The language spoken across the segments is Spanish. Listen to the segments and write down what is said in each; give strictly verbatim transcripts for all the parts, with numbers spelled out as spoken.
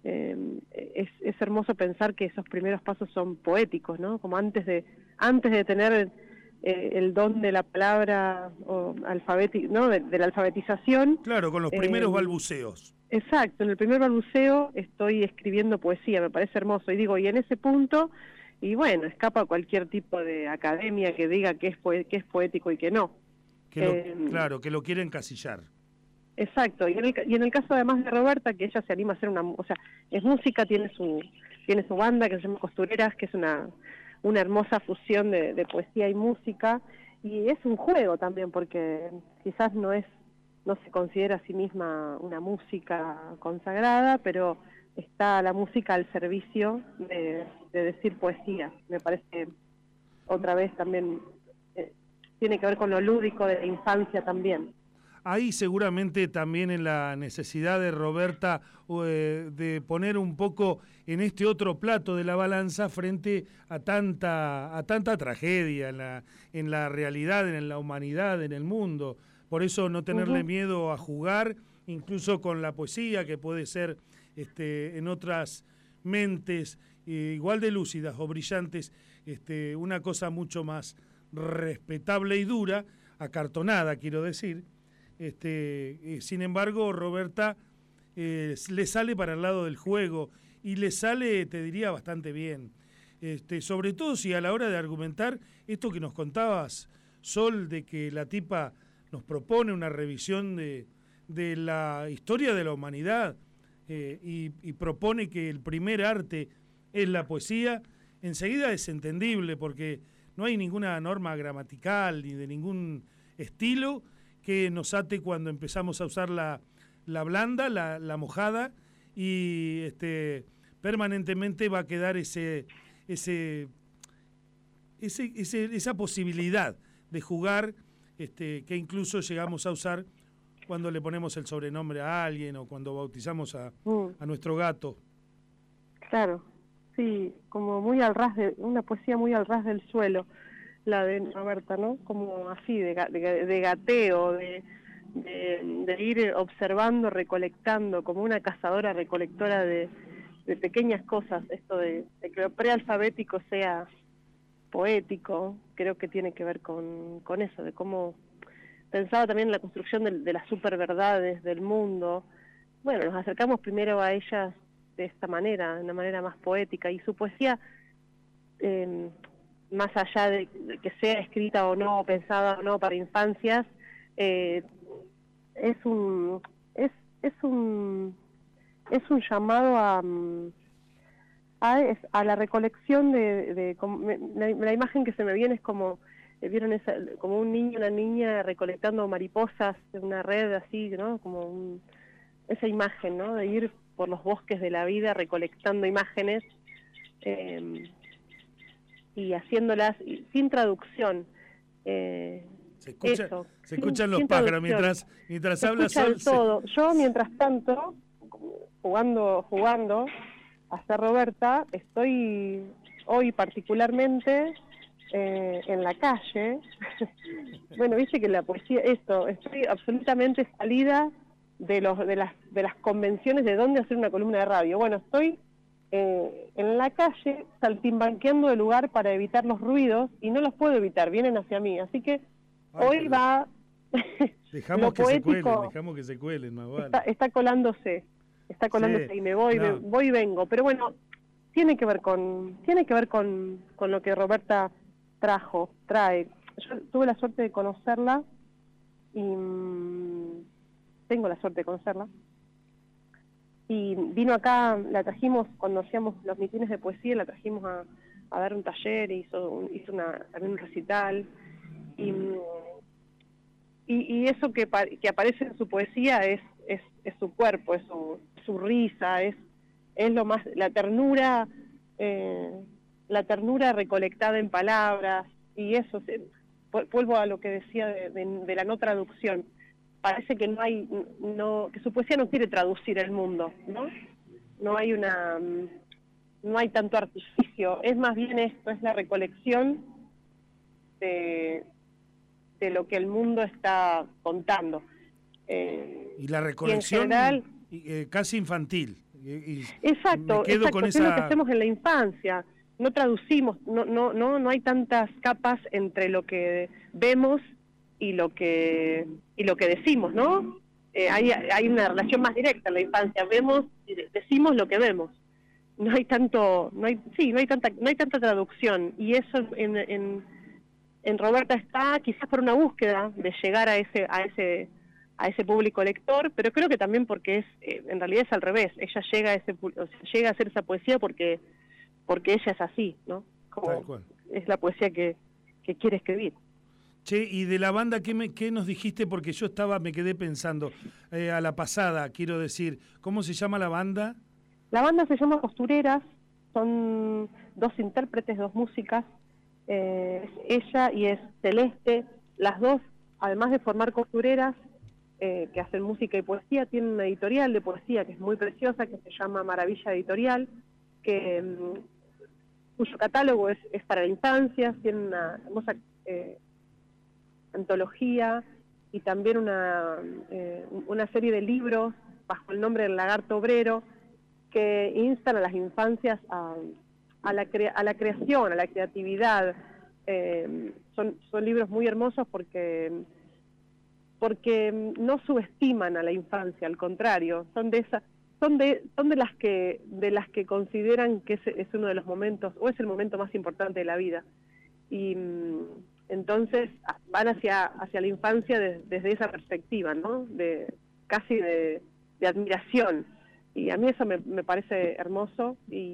eh, es, es hermoso pensar que esos primeros pasos son poéticos, ¿no? Como antes de antes de tener eh, el don de la palabra o alfabeti ¿no? de, de la alfabetización. Claro, con los primeros eh, balbuceos. Exacto, en el primer balbuceo estoy escribiendo poesía, me parece hermoso. Y digo, y en ese punto, y bueno, escapa cualquier tipo de academia que diga que es, poe que es poético y que no. Que lo, eh, claro, que lo quiere encasillar. Exacto, y en, el, y en el caso además de Roberta, que ella se anima a hacer una, o sea, es música, tiene su tiene su banda que se llama Costureras, que es una, una hermosa fusión de, de poesía y música, y es un juego también, porque quizás no es, no se considera a sí misma una música consagrada, pero está la música al servicio de, de decir poesía. Me parece, otra vez también, eh, tiene que ver con lo lúdico de la infancia también. Ahí seguramente también en la necesidad de Roberta eh, de poner un poco en este otro plato de la balanza frente a tanta a tanta tragedia en la, en la realidad, en la humanidad, en el mundo. Por eso no tenerle uh-huh. miedo a jugar, incluso con la poesía, que puede ser este, en otras mentes eh, igual de lúcidas o brillantes, este, una cosa mucho más respetable y dura, acartonada quiero decir. Este, eh, sin embargo, Roberta eh, le sale para el lado del juego y le sale, te diría, bastante bien. Este, sobre todo si a la hora de argumentar esto que nos contabas, Sol, de que la tipa nos propone una revisión de, de la historia de la humanidad eh, y, y propone que el primer arte es la poesía, enseguida es entendible porque no hay ninguna norma gramatical ni de ningún estilo que nos ate cuando empezamos a usar la, la blanda, la, la mojada, y este, permanentemente va a quedar ese, ese, ese, ese, esa posibilidad de jugar, este, que incluso llegamos a usar cuando le ponemos el sobrenombre a alguien o cuando bautizamos a, mm. a nuestro gato. Claro, sí, como muy al ras de, una poesía muy al ras del suelo, la de Roberta, ¿no? Como así, de, de, de gateo, de, de, de ir observando, recolectando, como una cazadora recolectora de, de pequeñas cosas. Esto de, de que lo prealfabético sea poético, creo que tiene que ver con, con eso, de cómo pensaba también en la construcción de, de las superverdades del mundo. Bueno, nos acercamos primero a ellas de esta manera, de una manera más poética, y su poesía... Eh, más allá de que sea escrita o no, pensada o no para infancias, eh, es un es es un es un llamado a a, a la recolección de, de como, la, la imagen que se me viene es como vieron esa, como un niño, una niña recolectando mariposas en una red así, ¿no? Como un, esa imagen, ¿no? De ir por los bosques de la vida recolectando imágenes. Eh, y haciéndolas sin traducción. Eh, se escucha, eso, se sin, escuchan los pájaros mientras mientras se hablas. Sol, todo. Se... Yo, mientras tanto, jugando, jugando a ser Roberta, estoy hoy particularmente eh, en la calle. Bueno, viste que la poesía, esto, estoy absolutamente salida de los de las de las convenciones de dónde hacer una columna de radio. Bueno, estoy Eh, en la calle, saltimbanqueando el lugar para evitar los ruidos, y no los puedo evitar, vienen hacia mí, así que Ay, hoy va dejamos lo que poético, se cuelen, dejamos que se cuelen, más vale. está, está colándose, está colándose sí, y me voy, no. me, voy y vengo, pero bueno, tiene que ver con, tiene que ver con, con lo que Roberta trajo, trae. Yo tuve la suerte de conocerla y mmm, tengo la suerte de conocerla. Y vino acá, la trajimos cuando hacíamos los mitines de poesía, la trajimos a, a dar un taller, hizo, un, hizo una, también un recital. Y, y, y eso que, que aparece en su poesía es, es, es su cuerpo, es su, su risa, es, es lo más, la ternura, eh, la ternura recolectada en palabras, y eso, se, vuelvo a lo que decía de, de, de la no traducción. Parece que no hay, no, que su poesía no quiere traducir el mundo, ¿no? No hay una, no hay tanto artificio, es más bien esto, es la recolección de, de lo que el mundo está contando. Eh, y la recolección y en general, eh, casi infantil, Y, y exacto, me quedo exacto, con es esa... lo que hacemos en la infancia. No traducimos, no, no, no, no hay tantas capas entre lo que vemos y lo que y lo que decimos, ¿no? Eh, hay, hay una relación más directa en la infancia. Vemos y decimos lo que vemos. No hay tanto, no hay, sí, no hay tanta, no hay tanta traducción. Y eso en, en, en Roberta está quizás por una búsqueda de llegar a ese, a ese, a ese público lector, pero creo que también porque es, eh, en realidad es al revés. Ella llega a ese, o sea, llega a hacer esa poesía porque porque ella es así, ¿no? Como Tal cual. es la poesía que, que quiere escribir. Che, y de la banda, ¿qué, me, qué nos dijiste? Porque yo estaba, me quedé pensando, eh, a la pasada, quiero decir, ¿cómo se llama la banda? La banda se llama Costureras, son dos intérpretes, dos músicas, eh, es ella y es Celeste, las dos, además de formar costureras, eh, que hacen música y poesía, tienen una editorial de poesía que es muy preciosa, que se llama Maravilla Editorial, que cuyo catálogo es, es para la infancia, tiene una hermosa eh, antología y también una, eh, una serie de libros bajo el nombre del Lagarto Obrero que instan a las infancias a, a, la, crea, a la creación, a la creatividad. Eh, son, son libros muy hermosos porque, porque no subestiman a la infancia, al contrario, son de esas... Son de, son de las que de las que consideran que es, es uno de los momentos, o es el momento más importante de la vida. Y entonces van hacia, hacia la infancia de, desde esa perspectiva, ¿no? De, casi de, de admiración. Y a mí eso me, me parece hermoso. Y,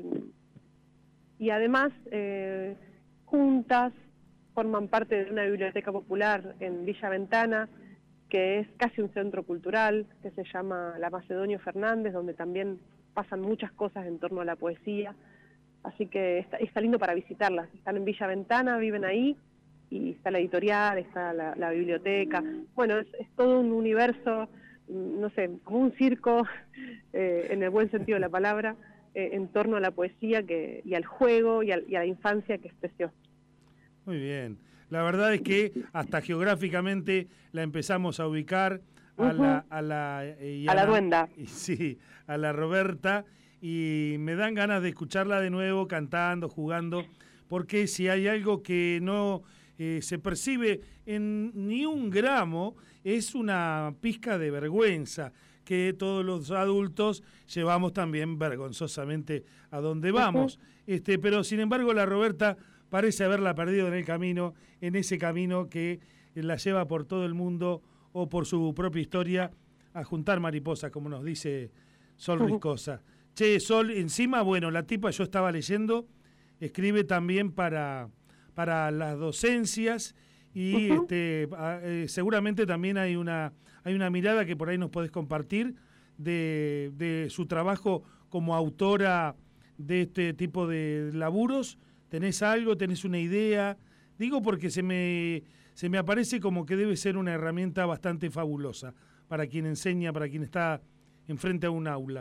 y además, eh, juntas, forman parte de una biblioteca popular en Villa Ventana, que es casi un centro cultural, que se llama La Macedonio Fernández, donde también pasan muchas cosas en torno a la poesía, así que está, está lindo para visitarlas. Están en Villa Ventana, viven ahí, y está la editorial, está la, la biblioteca, bueno, es, es todo un universo, no sé, como un circo, eh, en el buen sentido de la palabra, eh, en torno a la poesía que, y al juego y, al, y a la infancia, que es precioso. Muy bien. La verdad es que hasta geográficamente la empezamos a ubicar a Uh-huh. la a la, eh, a la duenda. Sí, a la Roberta, y me dan ganas de escucharla de nuevo cantando, jugando, porque si hay algo que no eh, se percibe en ni un gramo es una pizca de vergüenza que todos los adultos llevamos también vergonzosamente a donde vamos. Uh-huh. Este, pero sin embargo la Roberta parece haberla perdido en el camino, en ese camino que la lleva por todo el mundo o por su propia historia a juntar mariposas, como nos dice Sol Riscosa. Uh-huh. Che, Sol, encima, bueno, la tipa, yo estaba leyendo, escribe también para, para las docencias y uh-huh. este, eh, seguramente también hay una, hay una mirada que por ahí nos podés compartir de, de su trabajo como autora de este tipo de laburos. ¿Tenés algo? ¿Tenés una idea? Digo porque se me, se me aparece como que debe ser una herramienta bastante fabulosa para quien enseña, para quien está enfrente a un aula.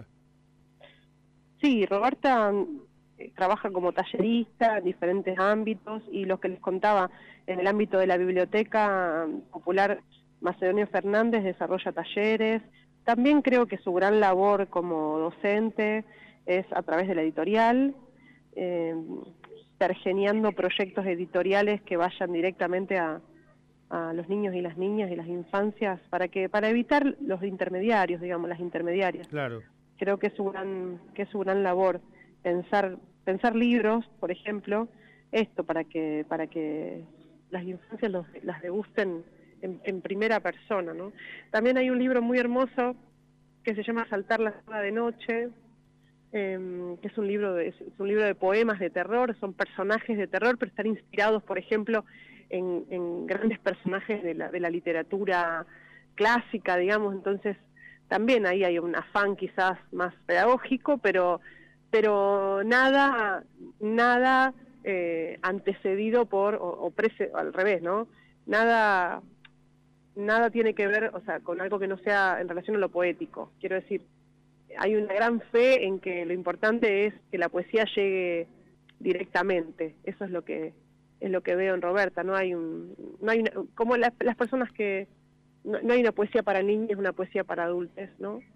Sí, Roberta eh, trabaja como tallerista en diferentes ámbitos, y lo que les contaba, en el ámbito de la biblioteca popular Macedonio Fernández desarrolla talleres. También creo que su gran labor como docente es a través de la editorial, eh, pergeniando proyectos editoriales que vayan directamente a, a los niños y las niñas y las infancias, para que para evitar los intermediarios, digamos, las intermediarias. Claro. Creo que es su gran que es su gran labor pensar pensar libros, por ejemplo, esto para que para que las infancias los, las degusten en, en primera persona, ¿no? También hay un libro muy hermoso que se llama Saltar la soga de noche, Eh, que es un libro de, es un libro de poemas de terror, son personajes de terror, pero están inspirados, por ejemplo, en, en grandes personajes de la, de la literatura clásica, digamos. Entonces también ahí hay un afán quizás más pedagógico, pero pero nada nada eh, antecedido por, o, o prece, al revés, ¿no? Nada nada tiene que ver, o sea, con algo que no sea en relación a lo poético. Quiero decir, hay una gran fe en que lo importante es que la poesía llegue directamente. Eso es lo que es lo que veo en Roberta. No hay un, no hay una, como la, las personas que no, no hay una poesía para niños, una poesía para adultos, ¿no?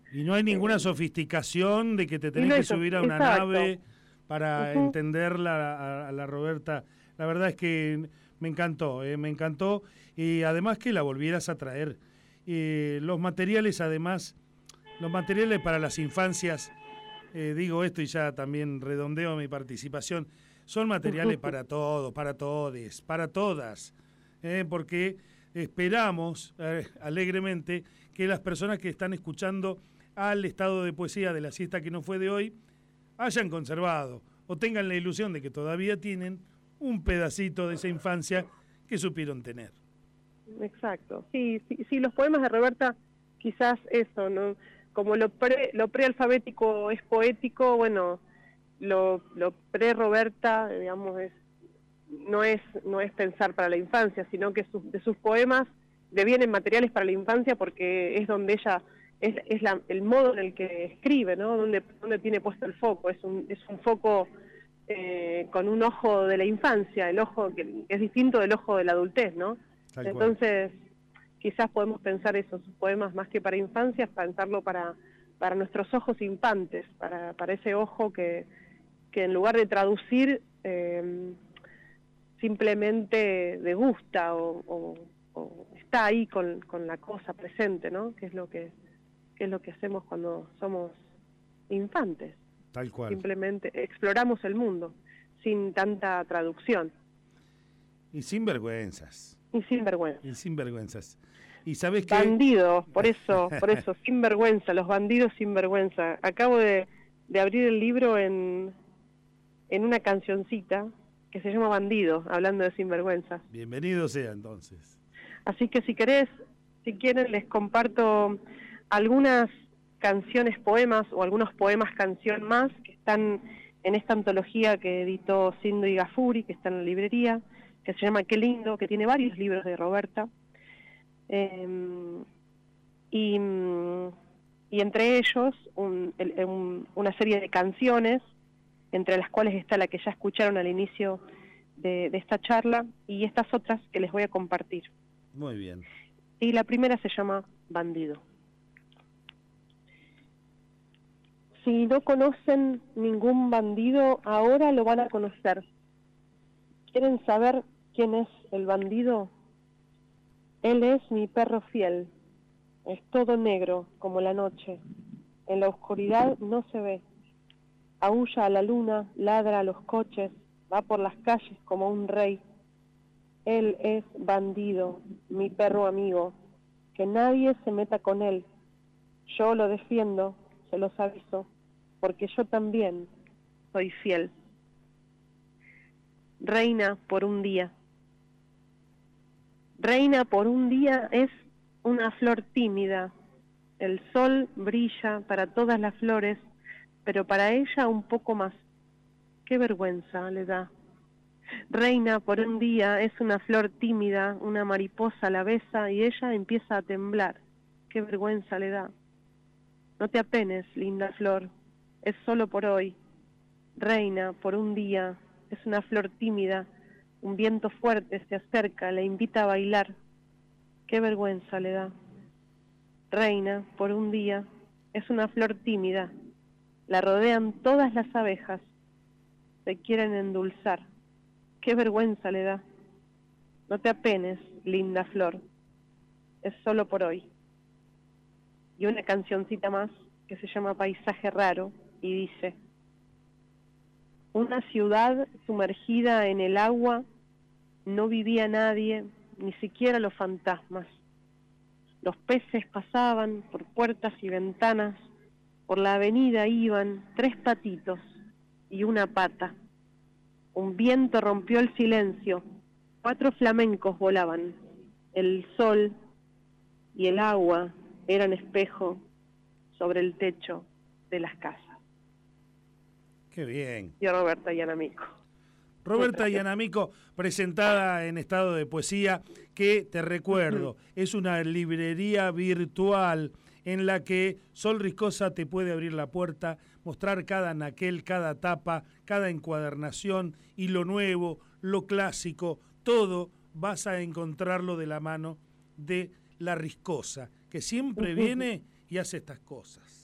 Y no hay ninguna sofisticación de que te tenés no que hay so- subir a una exacto. nave para Ujú. entenderla a, a la Roberta. La verdad es que me encantó, eh, me encantó. Y además que la volvieras a traer. Eh, los materiales, además, los materiales para las infancias, eh, digo esto y ya también redondeo mi participación, son materiales para todos, para todes, para todas. Eh, porque esperamos eh, alegremente que las personas que están escuchando al estado de poesía de la siesta que no fue de hoy hayan conservado o tengan la ilusión de que todavía tienen un pedacito de esa infancia que supieron tener. Exacto. Sí, sí, sí, los poemas de Roberta, quizás eso, ¿no? Como lo pre, lo prealfabético es poético, bueno, lo, lo pre-Roberta, digamos, es, no es no es pensar para la infancia, sino que sus, de sus poemas devienen materiales para la infancia porque es donde ella, es, es la, el modo en el que escribe, ¿no? Donde, donde tiene puesto el foco, es un, es un foco eh, con un ojo de la infancia, el ojo que es distinto del ojo de la adultez, ¿no? Tal cual. Entonces, quizás podemos pensar eso, sus poemas más que para infancias, pensarlo para, para nuestros ojos infantes, para, para ese ojo que, que en lugar de traducir, eh, simplemente degusta o, o, o está ahí con, con la cosa presente, ¿no? Que es lo que, que es lo que hacemos cuando somos infantes. Tal cual. Simplemente exploramos el mundo sin tanta traducción. Y sin vergüenzas. Y sin vergüenza. Y sin vergüenzas. Y sabes que... Bandidos, por eso, por eso, sin vergüenza, los bandidos sin vergüenza. Acabo de, de abrir el libro en, en una cancioncita que se llama Bandido, hablando de sinvergüenzas. Bienvenido sea entonces. Así que si querés, si quieren, les comparto algunas canciones, poemas o algunos poemas canción más que están en esta antología que editó Cindy Gafuri, que está en la librería, que se llama Qué lindo, que tiene varios libros de Roberta. Eh, y, y entre ellos un, el, un, una serie de canciones, entre las cuales está la que ya escucharon al inicio de, de esta charla, y estas otras que les voy a compartir. Muy bien. Y la primera se llama Bandido. Si no conocen ningún bandido, ahora lo van a conocer. ¿Quieren saber quién es el bandido? Él es mi perro fiel. Es todo negro, como la noche. En la oscuridad no se ve. Aúlla a la luna, ladra a los coches, va por las calles como un rey. Él es Bandido, mi perro amigo. Que nadie se meta con él. Yo lo defiendo, se los aviso, porque yo también soy fiel. Reina por un día. Reina por un día es una flor tímida. El sol brilla para todas las flores, pero para ella un poco más. Qué vergüenza le da. Reina por un día es una flor tímida, una mariposa la besa y ella empieza a temblar. Qué vergüenza le da. No te apenes, linda flor, es solo por hoy. Reina por un día es una flor tímida, un viento fuerte se acerca, le invita a bailar. Qué vergüenza le da. Reina por un día es una flor tímida, la rodean todas las abejas, se quieren endulzar. Qué vergüenza le da. No te apenes, linda flor, es solo por hoy. Y una cancioncita más que se llama Paisaje Raro y dice: una ciudad sumergida en el agua, no vivía nadie, ni siquiera los fantasmas. Los peces pasaban por puertas y ventanas, por la avenida iban tres patitos y una pata. Un viento rompió el silencio, cuatro flamencos volaban. El sol y el agua eran espejo sobre el techo de las casas. Qué bien. Y Roberta Yanamico. Roberta Yanamico, presentada en estado de poesía, que te recuerdo, uh-huh. es una librería virtual en la que Sol Riscosa te puede abrir la puerta, mostrar cada anaquel, cada tapa, cada encuadernación y lo nuevo, lo clásico, todo vas a encontrarlo de la mano de la Riscosa, que siempre uh-huh. viene y hace estas cosas.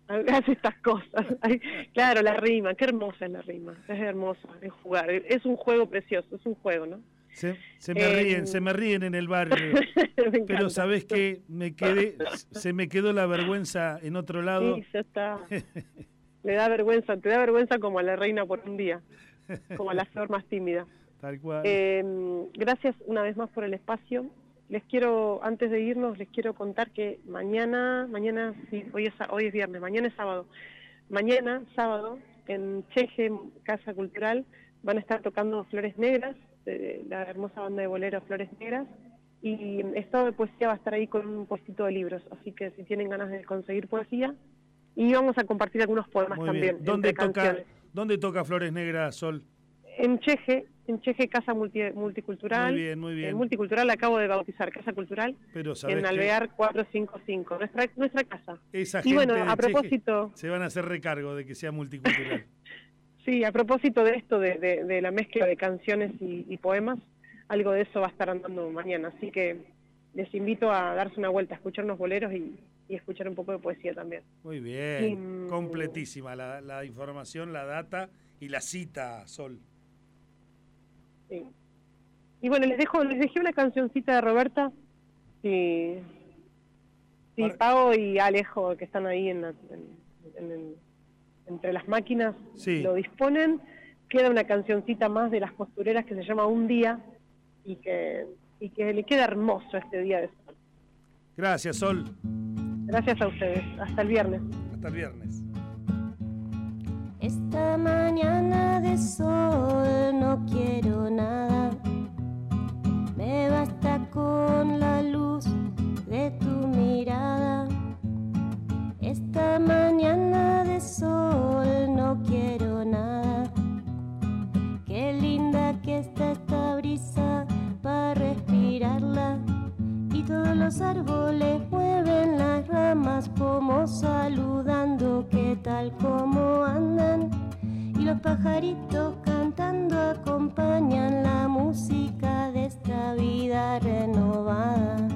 hace estas cosas. Ay, claro, la rima, qué hermosa es la rima, es hermosa, es jugar, es un juego precioso, es un juego, ¿no? Se, se me Eh, ríen, se me ríen en el barrio, pero sabés que me quedé, se me quedó la vergüenza en otro lado. Sí, ya está. Le da vergüenza, te da vergüenza como a la reina por un día, como a la flor más tímida. Tal cual. Eh, gracias una vez más por el espacio. Les quiero, antes de irnos, les quiero contar que mañana, mañana, sí, hoy es, hoy es viernes, mañana es sábado. Mañana, sábado, en Cheje, Casa Cultural, van a estar tocando Flores Negras, de la hermosa banda de bolero Flores Negras, y Estado de Poesía va a estar ahí con un puestito de libros, así que si tienen ganas de conseguir poesía, y vamos a compartir algunos poemas Muy también. bien. ¿Dónde entre toca, canciones. ¿Dónde toca Flores Negras, Sol? En Cheje, en Cheje Casa multi, Multicultural. Muy bien, muy bien. En Multicultural acabo de bautizar, Casa Cultural, Pero sabés en que Alvear cuatrocientos cincuenta y cinco, nuestra, nuestra casa. esa Y gente bueno, de a Cheje propósito, se van a hacer recargo de que sea multicultural. sí, a propósito de esto, de, de, de la mezcla de canciones y, y poemas, algo de eso va a estar andando mañana, así que les invito a darse una vuelta, a escuchar unos boleros y, y escuchar un poco de poesía también. Muy bien, Y, completísima la, la información, la data y la cita, Sol. Sí. Y bueno, les dejo, les dejé una cancioncita de Roberta, si, si Para- Pau y Alejo, que están ahí en la- en- en el- entre las máquinas, Sí. lo disponen, queda una cancioncita más de Las Costureras que se llama Un Día, y que, y que le queda hermoso este día de sol. Gracias, Sol. Gracias a ustedes, hasta el viernes. Hasta el viernes. Esta mañana de sol no quiero nada, me basta con la luz de tu mirada. Esta mañana de sol no quiero nada, qué linda que está esta brisa para respirarla, y todos los árboles mueven las ramas como saludando, qué tal como andan, y los pajaritos cantando acompañan la música de esta vida renovada.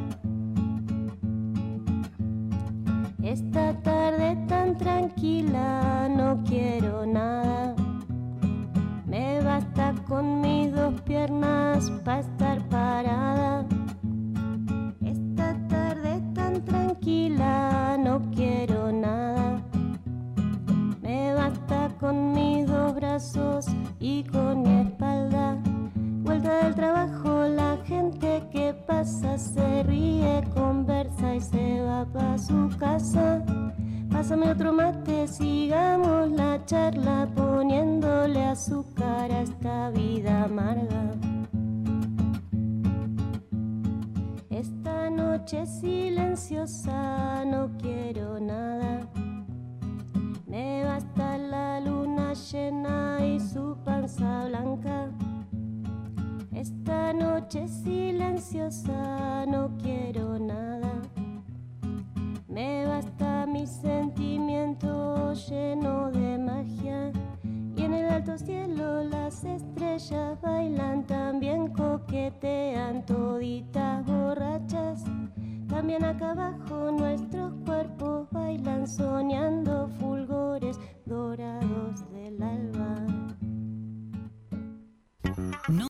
Esta tarde tan tranquila no quiero nada, me basta con mis dos piernas para estar parada. Esta tarde tan tranquila no quiero nada, me basta con mis dos brazos y con mi espalda. Vuelta del trabajo, la gente que pasa se ríe, conversa y se va pa' su casa. Pásame otro mate, sigamos la charla, poniéndole azúcar a esta vida amarga. Esta noche silenciosa no quiero nada, me basta la luna llena y su panza blanca. Esta noche silenciosa no quiero nada, me basta mi sentimiento lleno de magia, y en el alto cielo las estrellas bailan, también coquetean toditas borrachas. También acá abajo nuestros cuerpos bailan soñando